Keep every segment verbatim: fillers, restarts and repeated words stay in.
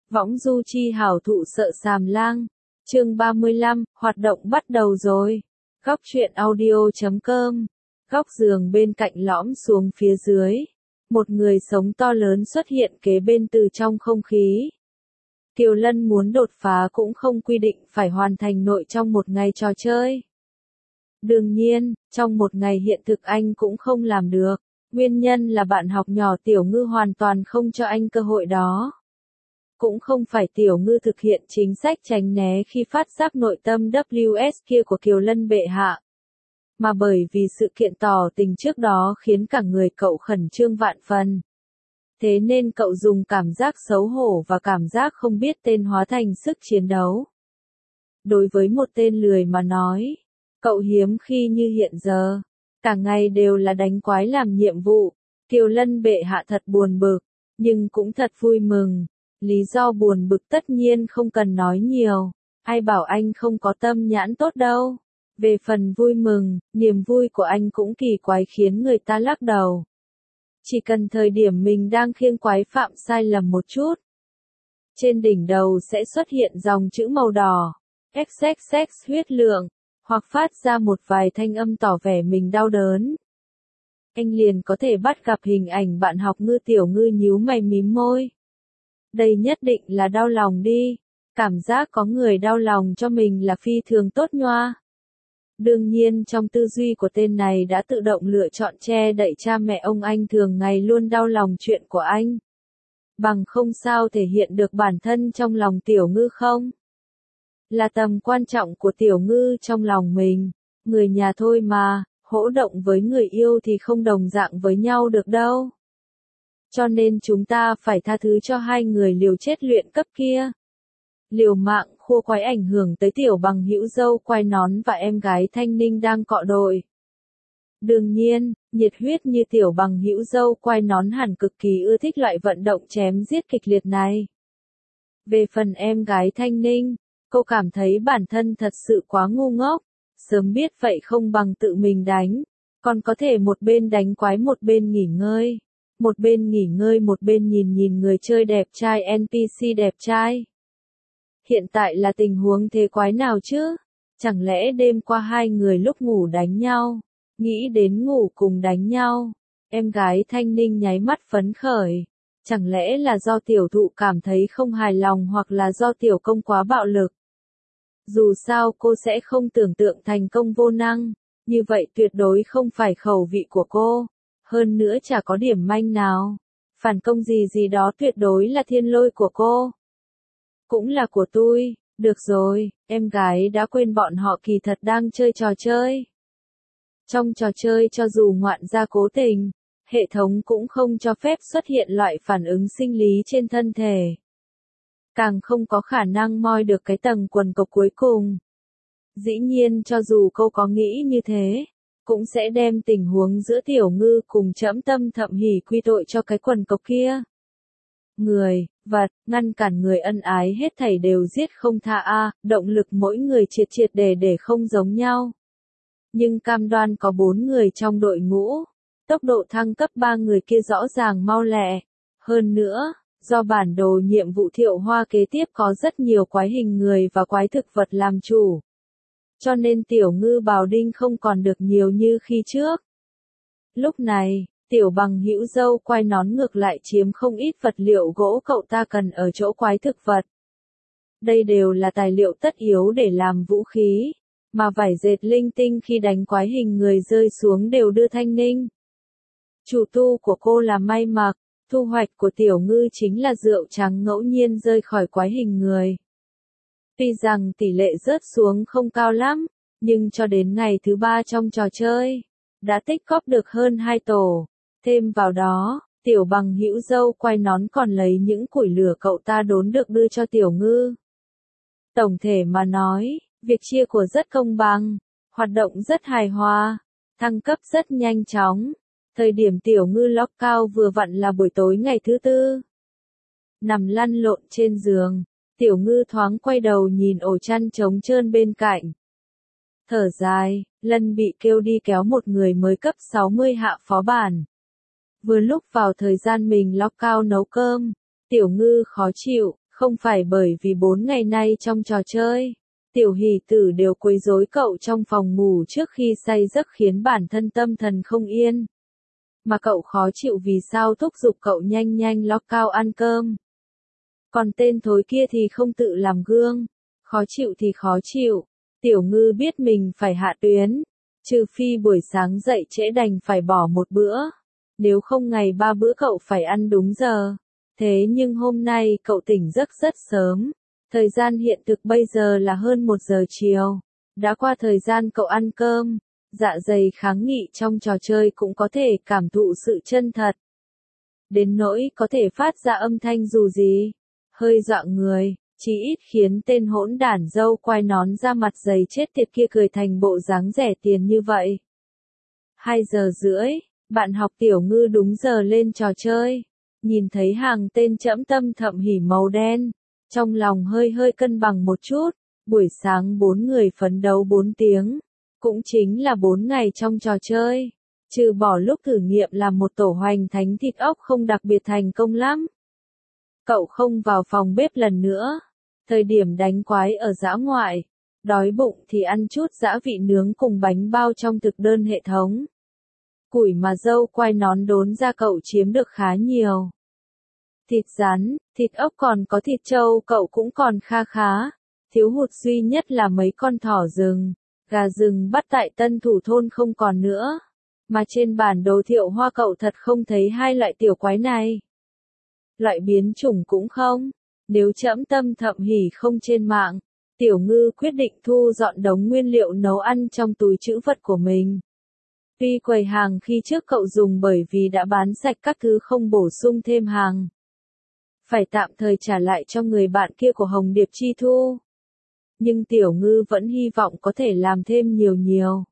Võng du chi hảo thụ sợ sàm lang. Chương ba mươi lăm, hoạt động bắt đầu rồi. Góc truyện audio chấm com. Góc giường bên cạnh lõm xuống phía dưới. Một người sống to lớn xuất hiện kế bên từ trong không khí. Kiều Lân muốn đột phá cũng không quy định phải hoàn thành nội trong một ngày trò chơi. Đương nhiên, trong một ngày hiện thực anh cũng không làm được. Nguyên nhân là bạn học nhỏ Tiểu Ngư hoàn toàn không cho anh cơ hội đó. Cũng không phải Tiểu Ngư thực hiện chính sách tránh né khi phát giác nội tâm W S kia của Kiều Lân bệ hạ. Mà bởi vì sự kiện tỏ tình trước đó khiến cả người cậu khẩn trương vạn phần. Thế nên cậu dùng cảm giác xấu hổ và cảm giác không biết tên hóa thành sức chiến đấu. Đối với một tên lười mà nói, cậu hiếm khi như hiện giờ, cả ngày đều là đánh quái làm nhiệm vụ. Kiều Lân bệ hạ thật buồn bực, nhưng cũng thật vui mừng. Lý do buồn bực tất nhiên không cần nói nhiều, ai bảo anh không có tâm nhãn tốt đâu. Về phần vui mừng, niềm vui của anh cũng kỳ quái khiến người ta lắc đầu. Chỉ cần thời điểm mình đang khiêng quái phạm sai lầm một chút, trên đỉnh đầu sẽ xuất hiện dòng chữ màu đỏ, xx xx huyết lượng, hoặc phát ra một vài thanh âm tỏ vẻ mình đau đớn. Anh liền có thể bắt gặp hình ảnh bạn học Ngư Tiểu Ngư nhíu mày mím môi. Đây nhất định là đau lòng đi, cảm giác có người đau lòng cho mình là phi thường tốt nhoa. Đương nhiên trong tư duy của tên này đã tự động lựa chọn che đậy cha mẹ ông anh thường ngày luôn đau lòng chuyện của anh. Bằng không sao thể hiện được bản thân trong lòng Tiểu Ngư không? Là tầm quan trọng của Tiểu Ngư trong lòng mình, người nhà thôi mà, hỗ động với người yêu thì không đồng dạng với nhau được đâu. Cho nên chúng ta phải tha thứ cho hai người liều chết luyện cấp kia. Liều mạng khua quái ảnh hưởng tới Tiểu Bằng hữu dâu quai nón và em gái Thanh Ninh đang cọ đội. Đương nhiên, nhiệt huyết như Tiểu Bằng hữu dâu quai nón hẳn cực kỳ ưa thích loại vận động chém giết kịch liệt này. Về phần em gái Thanh Ninh, cô cảm thấy bản thân thật sự quá ngu ngốc, sớm biết vậy không bằng tự mình đánh, còn có thể một bên đánh quái một bên nghỉ ngơi. Một bên nghỉ ngơi một bên nhìn nhìn người chơi đẹp trai N P C đẹp trai. Hiện tại là tình huống thế quái nào chứ? Chẳng lẽ đêm qua hai người lúc ngủ đánh nhau? Nghĩ đến ngủ cùng đánh nhau. Em gái Thanh Ninh nháy mắt phấn khởi. Chẳng lẽ là do tiểu thụ cảm thấy không hài lòng hoặc là do tiểu công quá bạo lực? Dù sao cô sẽ không tưởng tượng thành công vô năng. Như vậy tuyệt đối không phải khẩu vị của cô. Hơn nữa chả có điểm manh nào. Phản công gì gì đó tuyệt đối là thiên lôi của cô. Cũng là của tôi, được rồi, em gái đã quên bọn họ kỳ thật đang chơi trò chơi. Trong trò chơi cho dù ngoạn gia cố tình, hệ thống cũng không cho phép xuất hiện loại phản ứng sinh lý trên thân thể. Càng không có khả năng moi được cái tầng quần cộc cuối cùng. Dĩ nhiên cho dù cô có nghĩ như thế, cũng sẽ đem tình huống giữa Tiểu Ngư cùng Trẫm Tâm Thậm Hỉ quy tội cho cái quần cộc kia. Người, vật, ngăn cản người ân ái hết thảy đều giết không tha a, động lực mỗi người triệt triệt để để không giống nhau. Nhưng cam đoan có bốn người trong đội ngũ, tốc độ thăng cấp ba người kia rõ ràng mau lẹ. Hơn nữa, do bản đồ nhiệm vụ Thiệu Hoa kế tiếp có rất nhiều quái hình người và quái thực vật làm chủ. Cho nên Tiểu Ngư bào đinh không còn được nhiều như khi trước. Lúc này, Tiểu Bằng hữu dâu quai nón ngược lại chiếm không ít vật liệu gỗ cậu ta cần ở chỗ quái thực vật. Đây đều là tài liệu tất yếu để làm vũ khí, mà vải dệt linh tinh khi đánh quái hình người rơi xuống đều đưa Thanh Ninh. Chủ tu của cô là may mặc, thu hoạch của Tiểu Ngư chính là rượu trắng ngẫu nhiên rơi khỏi quái hình người. Tuy rằng tỷ lệ rớt xuống không cao lắm, nhưng cho đến ngày thứ ba trong trò chơi, đã tích cóp được hơn hai tổ. Thêm vào đó, Tiểu Bằng hữu dâu quai nón còn lấy những củi lửa cậu ta đốn được đưa cho Tiểu Ngư. Tổng thể mà nói, việc chia của rất công bằng, hoạt động rất hài hòa, thăng cấp rất nhanh chóng. Thời điểm Tiểu Ngư lóc cao vừa vặn là buổi tối ngày thứ tư. Nằm lăn lộn trên giường, Tiểu Ngư thoáng quay đầu nhìn ổ chăn trống trơn bên cạnh. Thở dài, Lân bị kêu đi kéo một người mới cấp sáu mươi hạ phó bản. Vừa lúc vào thời gian mình lóc cao nấu cơm, Tiểu Ngư khó chịu, Không phải bởi vì bốn ngày nay trong trò chơi, tiểu hỷ tử đều quấy rối cậu trong phòng ngủ trước khi say giấc khiến bản thân tâm thần không yên. Mà cậu khó chịu vì sao thúc giục cậu nhanh nhanh log cao ăn cơm. Còn tên thối kia thì không tự làm gương. Khó chịu thì khó chịu. Tiểu ngư biết mình phải hạ tuyến. Trừ phi buổi sáng dậy trễ đành phải bỏ một bữa. Nếu không ngày ba bữa cậu phải ăn đúng giờ. Thế nhưng hôm nay cậu tỉnh giấc rất sớm. Thời gian hiện thực bây giờ là hơn một giờ chiều. Đã qua thời gian cậu ăn cơm. Dạ dày kháng nghị trong trò chơi cũng có thể cảm thụ sự chân thật. Đến nỗi có thể phát ra âm thanh dù gì. Hơi dọa người, chỉ ít khiến tên hỗn đản dâu quai nón ra mặt dày chết tiệt kia cười thành bộ dáng rẻ tiền như vậy. Hai giờ rưỡi, bạn học tiểu ngư đúng giờ lên trò chơi. Nhìn thấy hàng tên trẫm tâm thậm hỉ màu đen. Trong lòng hơi hơi cân bằng một chút. Buổi sáng bốn người phấn đấu bốn tiếng. Cũng chính là bốn ngày trong trò chơi. Trừ bỏ lúc thử nghiệm làm một tổ hoành thánh thịt ốc không đặc biệt thành công lắm. Cậu không vào phòng bếp lần nữa. Thời điểm đánh quái ở dã ngoại. Đói bụng thì ăn chút dã vị nướng cùng bánh bao trong thực đơn hệ thống. Củi mà dâu quai nón đốn ra cậu chiếm được khá nhiều. Thịt rắn, thịt ốc còn có thịt trâu cậu cũng còn kha khá. Thiếu hụt duy nhất là mấy con thỏ rừng. Gà rừng bắt tại tân thủ thôn không còn nữa. Mà trên bản đồ Thiệu Hoa cậu thật không thấy hai loại tiểu quái này. Loại biến chủng cũng không. Nếu trẫm tâm thậm hỉ không trên mạng, tiểu ngư quyết định thu dọn đống nguyên liệu nấu ăn trong túi trữ vật của mình. Tuy quầy hàng khi trước cậu dùng bởi vì đã bán sạch các thứ không bổ sung thêm hàng. Phải tạm thời trả lại cho người bạn kia của Hồng Điệp Chi Thu. Nhưng tiểu ngư vẫn hy vọng có thể làm thêm nhiều nhiều.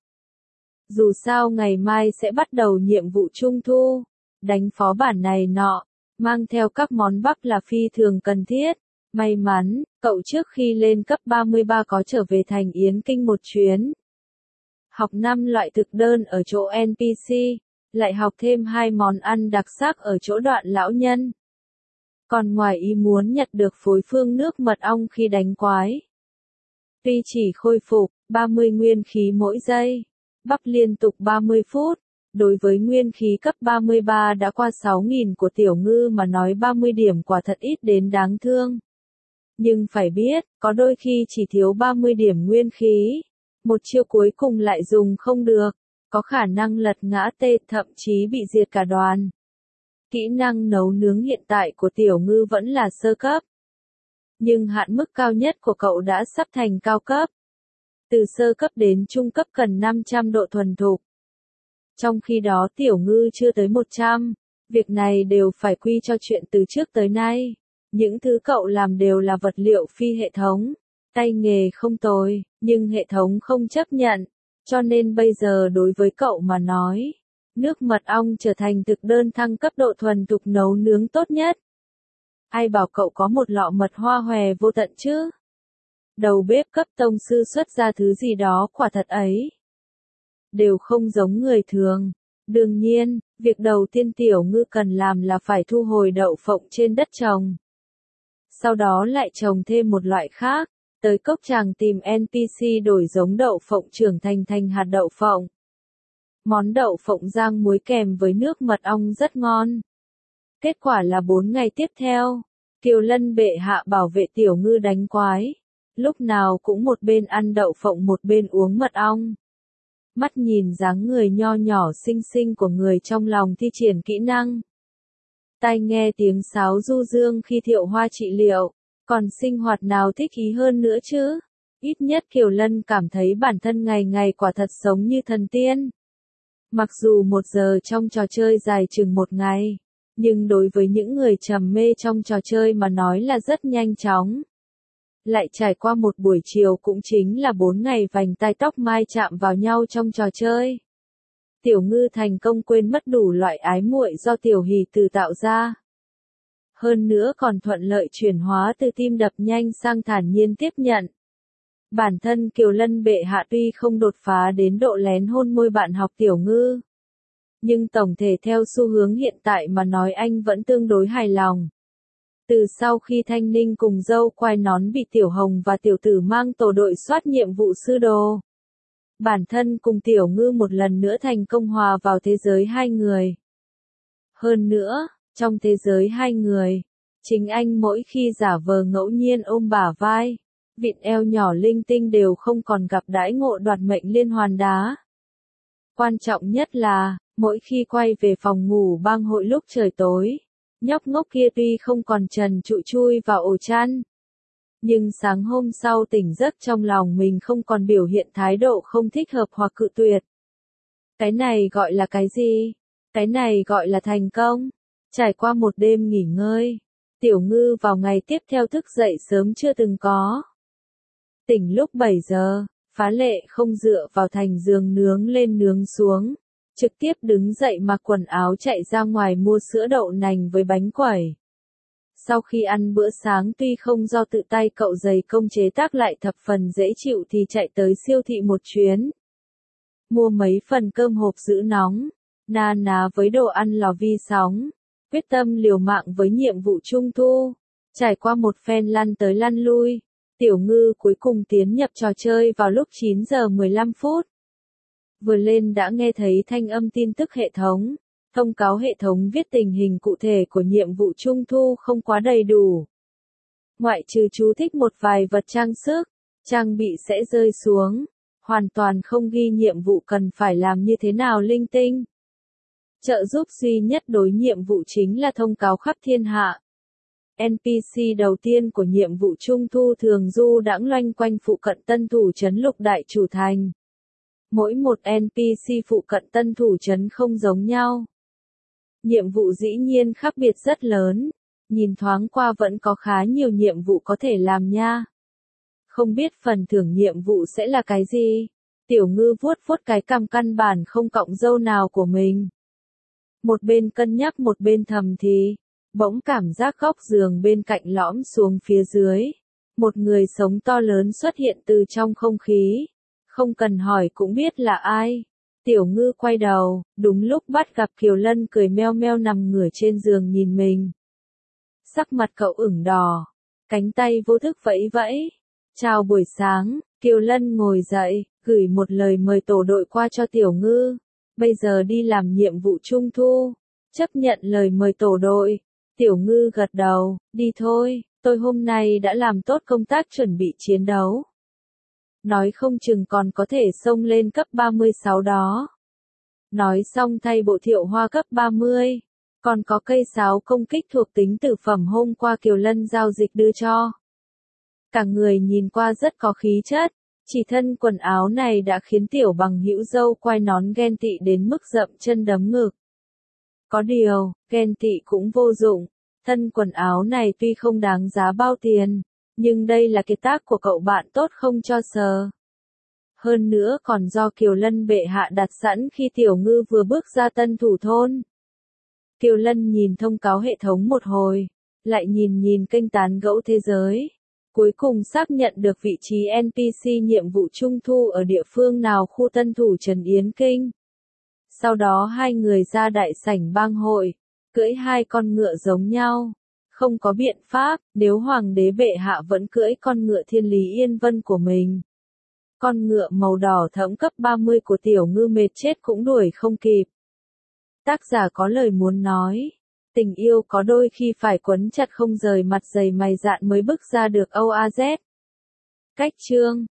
Dù sao ngày mai sẽ bắt đầu nhiệm vụ trung thu, đánh phó bản này nọ, mang theo các món bắp là phi thường cần thiết. May mắn, cậu trước khi lên cấp ba mươi ba có trở về thành Yến Kinh một chuyến. Học năm loại thực đơn ở chỗ en pê xê, lại học thêm hai món ăn đặc sắc ở chỗ Đoạn lão nhân. Còn ngoài ý muốn nhặt được phối phương nước mật ong khi đánh quái. Tuy chỉ khôi phục ba mươi nguyên khí mỗi giây, bắp liên tục ba mươi phút, đối với nguyên khí cấp ba mươi ba đã qua sáu nghìn của tiểu ngư mà nói ba mươi điểm quả thật ít đến đáng thương. Nhưng phải biết, có đôi khi chỉ thiếu ba mươi điểm nguyên khí, một chiêu cuối cùng lại dùng không được, có khả năng lật ngã tê thậm chí bị diệt cả đoàn. Kỹ năng nấu nướng hiện tại của tiểu ngư vẫn là sơ cấp. Nhưng hạn mức cao nhất của cậu đã sắp thành cao cấp. Từ sơ cấp đến trung cấp cần năm trăm độ thuần thục. Trong khi đó tiểu ngư chưa tới một trăm, việc này đều phải quy cho chuyện từ trước tới nay. Những thứ cậu làm đều là vật liệu phi hệ thống. Tay nghề không tồi, nhưng hệ thống không chấp nhận. Cho nên bây giờ đối với cậu mà nói, nước mật ong trở thành thực đơn thăng cấp độ thuần thục nấu nướng tốt nhất. Ai bảo cậu có một lọ mật hoa hòe vô tận chứ? Đầu bếp cấp tông sư xuất ra thứ gì đó quả thật ấy. Đều không giống người thường. Đương nhiên, việc đầu tiên tiểu ngư cần làm là phải thu hồi đậu phộng trên đất trồng. Sau đó lại trồng thêm một loại khác, tới cốc tràng tìm en pê xê đổi giống đậu phộng trưởng thành thành hạt đậu phộng. Món đậu phộng rang muối kèm với nước mật ong rất ngon. Kết quả là bốn ngày tiếp theo, Kiều Lân bệ hạ bảo vệ tiểu ngư đánh quái. Lúc nào cũng một bên ăn đậu phộng một bên uống mật ong. Mắt nhìn dáng người nho nhỏ xinh xinh của người trong lòng thi triển kỹ năng. Tai nghe tiếng sáo du dương khi Thiệu Hoa trị liệu, còn sinh hoạt nào thích ý hơn nữa chứ? Ít nhất Kiều Lân cảm thấy bản thân ngày ngày quả thật sống như thần tiên. Mặc dù một giờ trong trò chơi dài chừng một ngày, nhưng đối với những người trầm mê trong trò chơi mà nói là rất nhanh chóng. Lại trải qua một buổi chiều cũng chính là bốn ngày vành tai tóc mai chạm vào nhau trong trò chơi. Tiểu ngư thành công quên mất đủ loại ái muội do tiểu hỷ tử tạo ra. Hơn nữa còn thuận lợi chuyển hóa từ tim đập nhanh sang thản nhiên tiếp nhận. Bản thân Kiều Lân bệ hạ tuy không đột phá đến độ lén hôn môi bạn học tiểu ngư. Nhưng tổng thể theo xu hướng hiện tại mà nói anh vẫn tương đối hài lòng. Từ sau khi Thanh Ninh cùng dâu quai nón bị Tiểu Hồng và Tiểu Tử mang tổ đội soát nhiệm vụ sư đồ, bản thân cùng Tiểu Ngư một lần nữa thành công hòa vào thế giới hai người. Hơn nữa, trong thế giới hai người, chính anh mỗi khi giả vờ ngẫu nhiên ôm bả vai, vịn eo nhỏ linh tinh đều không còn gặp đãi ngộ đoạt mệnh liên hoàn đá. Quan trọng nhất là, mỗi khi quay về phòng ngủ bang hội lúc trời tối, nhóc ngốc kia tuy không còn trần trụi chui vào ổ chăn, nhưng sáng hôm sau tỉnh giấc trong lòng mình không còn biểu hiện thái độ không thích hợp hoặc cự tuyệt. Cái này gọi là cái gì? Cái này gọi là thành công. Trải qua một đêm nghỉ ngơi, Tiểu Ngư vào ngày tiếp theo thức dậy sớm chưa từng có. Tỉnh lúc bảy giờ, phá lệ không dựa vào thành giường nướng lên nướng xuống, trực tiếp đứng dậy mặc quần áo chạy ra ngoài mua sữa đậu nành với bánh quẩy. Sau khi ăn bữa sáng tuy không do tự tay cậu dày công chế tác lại thập phần dễ chịu thì chạy tới siêu thị một chuyến. Mua mấy phần cơm hộp giữ nóng, na ná với đồ ăn lò vi sóng, quyết tâm liều mạng với nhiệm vụ trung thu. Trải qua một phen lăn tới lăn lui, Tiểu Ngư cuối cùng tiến nhập trò chơi vào lúc chín giờ mười lăm phút. Vừa lên đã nghe thấy thanh âm tin tức hệ thống. Thông cáo hệ thống viết tình hình cụ thể của nhiệm vụ trung thu không quá đầy đủ. Ngoại trừ chú thích một vài vật trang sức, trang bị sẽ rơi xuống, hoàn toàn không ghi nhiệm vụ cần phải làm như thế nào linh tinh. Trợ giúp duy nhất đối nhiệm vụ chính là thông cáo khắp thiên hạ. en pê xê đầu tiên của nhiệm vụ trung thu thường du đãng loanh quanh phụ cận tân thủ trấn lục đại chủ thành. Mỗi một en pê xê phụ cận tân thủ trấn không giống nhau. Nhiệm vụ dĩ nhiên khác biệt rất lớn, nhìn thoáng qua vẫn có khá nhiều nhiệm vụ có thể làm nha. Không biết phần thưởng nhiệm vụ sẽ là cái gì? Tiểu Ngư vuốt vuốt cái cằm căn bản không cọng râu nào của mình. Một bên cân nhắc một bên thầm thì, bỗng cảm giác góc giường bên cạnh lõm xuống phía dưới. Một người sống to lớn xuất hiện từ trong không khí. Không cần hỏi cũng biết là ai. Tiểu Ngư quay đầu, đúng lúc bắt gặp Kiều Lân cười meo meo nằm ngửa trên giường nhìn mình. Sắc mặt cậu ửng đỏ, cánh tay vô thức vẫy vẫy. Chào buổi sáng, Kiều Lân ngồi dậy, gửi một lời mời tổ đội qua cho Tiểu Ngư. Bây giờ đi làm nhiệm vụ trung thu, chấp nhận lời mời tổ đội. Tiểu Ngư gật đầu, đi thôi, tôi hôm nay đã làm tốt công tác chuẩn bị chiến đấu. Nói không chừng còn có thể xông lên cấp ba mươi sáu đó. Nói xong thay bộ Thiệu Hoa cấp ba mươi. Còn có cây sáo công kích thuộc tính tử phẩm hôm qua Kiều Lân giao dịch đưa cho. Cả người nhìn qua rất có khí chất. Chỉ thân quần áo này đã khiến Tiểu Bằng hữu dâu quai nón ghen tị đến mức dậm chân đấm ngực. Có điều, ghen tị cũng vô dụng. Thân quần áo này tuy không đáng giá bao tiền, nhưng đây là kiệt tác của cậu bạn tốt không cho sờ. Hơn nữa còn do Kiều Lân bệ hạ đặt sẵn khi Tiểu Ngư vừa bước ra tân thủ thôn. Kiều Lân nhìn thông cáo hệ thống một hồi, lại nhìn nhìn kênh tán gẫu thế giới. Cuối cùng xác nhận được vị trí en pê xê nhiệm vụ trung thu ở địa phương nào khu tân thủ trấn Yến Kinh. Sau đó hai người ra đại sảnh bang hội, cưỡi hai con ngựa giống nhau. Không có biện pháp, nếu hoàng đế bệ hạ vẫn cưỡi con ngựa Thiên Lý Yên Vân của mình. Con ngựa màu đỏ thẫm cấp ba mươi của Tiểu Ngư mệt chết cũng đuổi không kịp. Tác giả có lời muốn nói. Tình yêu có đôi khi phải quấn chặt không rời mặt dày mày dạn mới bứt ra được o a dét. Cách chương